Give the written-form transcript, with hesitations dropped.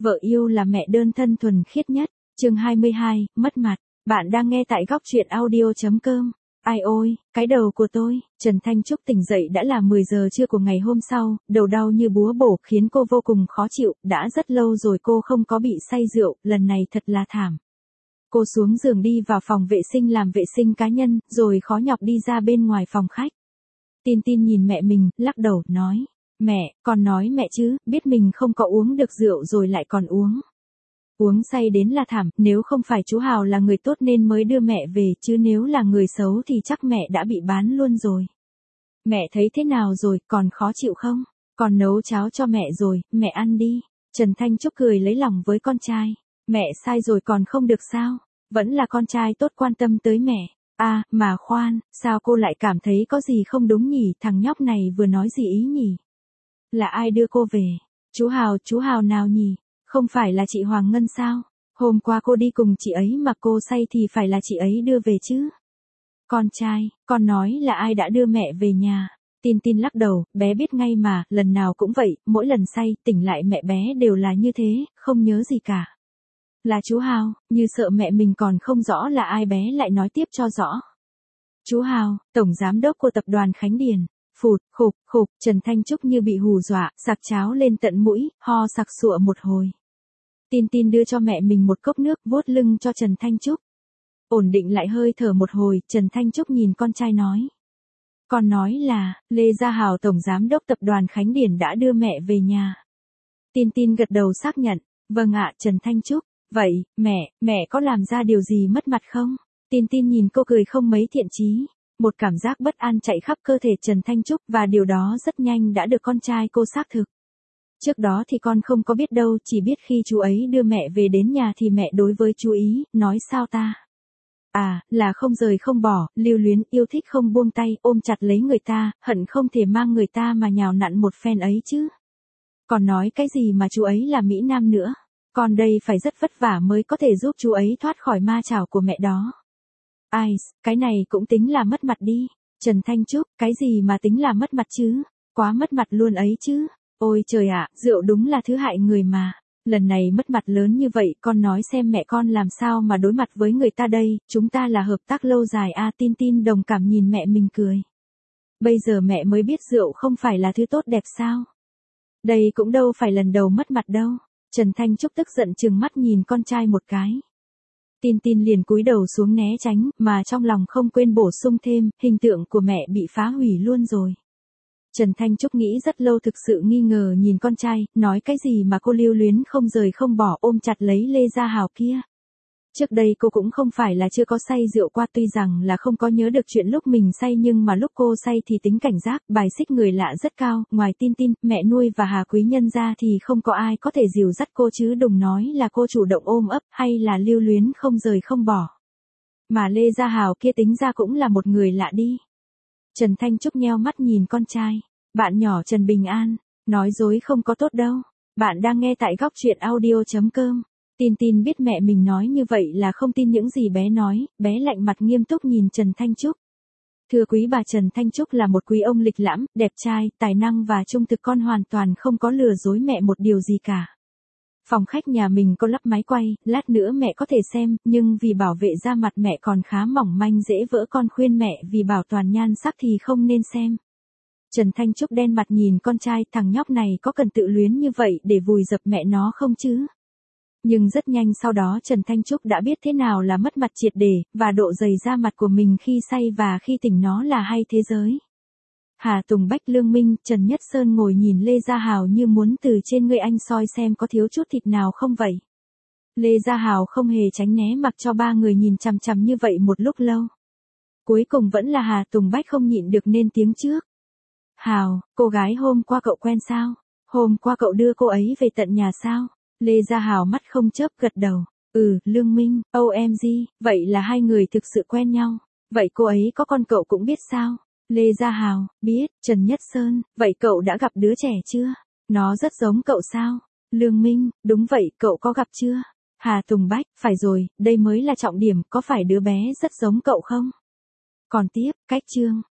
Vợ yêu là mẹ đơn thân thuần khiết nhất. Chương 22, mất mặt. Bạn đang nghe tại góc truyện audio.com. Ai ôi, cái đầu của tôi. Trần Thanh Trúc tỉnh dậy đã là 10 giờ trưa của ngày hôm sau, đầu đau như búa bổ khiến cô vô cùng khó chịu, đã rất lâu rồi cô không có bị say rượu, lần này thật là thảm. Cô xuống giường đi vào phòng vệ sinh làm vệ sinh cá nhân, rồi khó nhọc đi ra bên ngoài phòng khách. Tin Tin nhìn mẹ mình, lắc đầu, nói, mẹ, con nói mẹ chứ, biết mình không có uống được rượu rồi lại còn uống. Uống say đến là thảm, nếu không phải chú Hào là người tốt nên mới đưa mẹ về, chứ nếu là người xấu thì chắc mẹ đã bị bán luôn rồi. Mẹ thấy thế nào rồi, còn khó chịu không? Con nấu cháo cho mẹ rồi, mẹ ăn đi. Trần Thanh Trúc cười lấy lòng với con trai. Mẹ sai rồi còn không được sao? Vẫn là con trai tốt quan tâm tới mẹ. À, mà khoan, sao cô lại cảm thấy có gì không đúng nhỉ, thằng nhóc này vừa nói gì ý nhỉ? Là ai đưa cô về? Chú Hào nào nhỉ? Không phải là chị Hoàng Ngân sao? Hôm qua cô đi cùng chị ấy mà cô say thì phải là chị ấy đưa về chứ? Con trai, con nói là ai đã đưa mẹ về nhà? Tin Tin lắc đầu, bé biết ngay mà, lần nào cũng vậy, mỗi lần say, tỉnh lại mẹ bé đều là như thế, không nhớ gì cả. Là chú Hào, như sợ mẹ mình còn không rõ là ai bé lại nói tiếp cho rõ. Chú Hào, tổng giám đốc của tập đoàn Khánh Điền. Phụt, khục, Trần Thanh Trúc như bị hù dọa, sặc cháo lên tận mũi, ho sặc sụa một hồi. Tin Tin đưa cho mẹ mình một cốc nước, vuốt lưng cho Trần Thanh Trúc. Ổn định lại hơi thở một hồi, Trần Thanh Trúc nhìn con trai nói. Con nói là, Lê Gia Hào tổng giám đốc tập đoàn Khánh Điền đã đưa mẹ về nhà. Tin Tin gật đầu xác nhận, vâng ạ Trần Thanh Trúc. Vậy, mẹ có làm ra điều gì mất mặt không? Tin Tin nhìn cô cười không mấy thiện chí. Một cảm giác bất an chạy khắp cơ thể Trần Thanh Trúc và điều đó rất nhanh đã được con trai cô xác thực. Trước đó thì con không có biết đâu, chỉ biết khi chú ấy đưa mẹ về đến nhà thì mẹ đối với chú ý, nói sao ta? À, là không rời không bỏ, lưu luyến, yêu thích không buông tay, ôm chặt lấy người ta, hận không thể mang người ta mà nhào nặn một phen ấy chứ. Còn nói cái gì mà chú ấy là Mỹ Nam nữa? Con đây phải rất vất vả mới có thể giúp chú ấy thoát khỏi ma chảo của mẹ đó. Ai, cái này cũng tính là mất mặt đi. Trần Thanh Trúc, cái gì mà tính là mất mặt chứ? Quá mất mặt luôn ấy chứ. Ôi trời ạ, rượu đúng là thứ hại người mà. Lần này mất mặt lớn như vậy, con nói xem mẹ con làm sao mà đối mặt với người ta đây, chúng ta là hợp tác lâu dài à. Tin Tin đồng cảm nhìn mẹ mình cười. Bây giờ mẹ mới biết rượu không phải là thứ tốt đẹp sao? Đây cũng đâu phải lần đầu mất mặt đâu. Trần Thanh Trúc tức giận trừng mắt nhìn con trai một cái. Tin Tin liền cúi đầu xuống né tránh, mà trong lòng không quên bổ sung thêm, hình tượng của mẹ bị phá hủy luôn rồi. Trần Thanh Trúc nghĩ rất lâu thực sự nghi ngờ nhìn con trai, nói cái gì mà cô lưu luyến không rời không bỏ ôm chặt lấy Lê Gia Hào kia. Trước đây cô cũng không phải là chưa có say rượu qua, tuy rằng là không có nhớ được chuyện lúc mình say, nhưng mà lúc cô say thì tính cảnh giác, bài xích người lạ rất cao, ngoài Tin Tin, mẹ nuôi và Hà Quý Nhân ra thì không có ai có thể dìu dắt cô, chứ đừng nói là cô chủ động ôm ấp hay là lưu luyến không rời không bỏ. Mà Lê Gia Hào kia tính ra cũng là một người lạ đi. Trần Thanh Trúc nheo mắt nhìn con trai. Bạn nhỏ Trần Bình An, nói dối không có tốt đâu. Bạn đang nghe tại góc truyện audio.com. Tin Tin biết mẹ mình nói như vậy là không tin những gì bé nói, bé lạnh mặt nghiêm túc nhìn Trần Thanh Trúc. Thưa quý bà, Trần Thanh Trúc là một quý ông lịch lãm, đẹp trai, tài năng và trung thực, con hoàn toàn không có lừa dối mẹ một điều gì cả. Phòng khách nhà mình có lắp máy quay, lát nữa mẹ có thể xem, nhưng vì bảo vệ da mặt mẹ còn khá mỏng manh dễ vỡ, con khuyên mẹ vì bảo toàn nhan sắc thì không nên xem. Trần Thanh Trúc đen mặt nhìn con trai, thằng nhóc này có cần tự luyến như vậy để vùi dập mẹ nó không chứ? Nhưng rất nhanh sau đó Trần Thanh Trúc đã biết thế nào là mất mặt triệt để, và độ dày da mặt của mình khi say và khi tỉnh nó là hai thế giới. Hà Tùng Bách, Lương Minh, Trần Nhất Sơn ngồi nhìn Lê Gia Hào như muốn từ trên người anh soi xem có thiếu chút thịt nào không vậy. Lê Gia Hào không hề tránh né, mặc cho ba người nhìn chằm chằm như vậy một lúc lâu. Cuối cùng vẫn là Hà Tùng Bách không nhịn được nên tiếng trước. Hào, cô gái hôm qua cậu quen sao? Hôm qua cậu đưa cô ấy về tận nhà sao? Lê Gia Hào mắt không chớp gật đầu. Lương Minh, OMG, vậy là hai người thực sự quen nhau. Vậy cô ấy có con cậu cũng biết sao? Lê Gia Hào, biết. Trần Nhất Sơn, vậy cậu đã gặp đứa trẻ chưa? Nó rất giống cậu sao? Lương Minh, đúng vậy, cậu có gặp chưa? Hà Tùng Bách, phải rồi, đây mới là trọng điểm, có phải đứa bé rất giống cậu không? Còn tiếp, cách chương.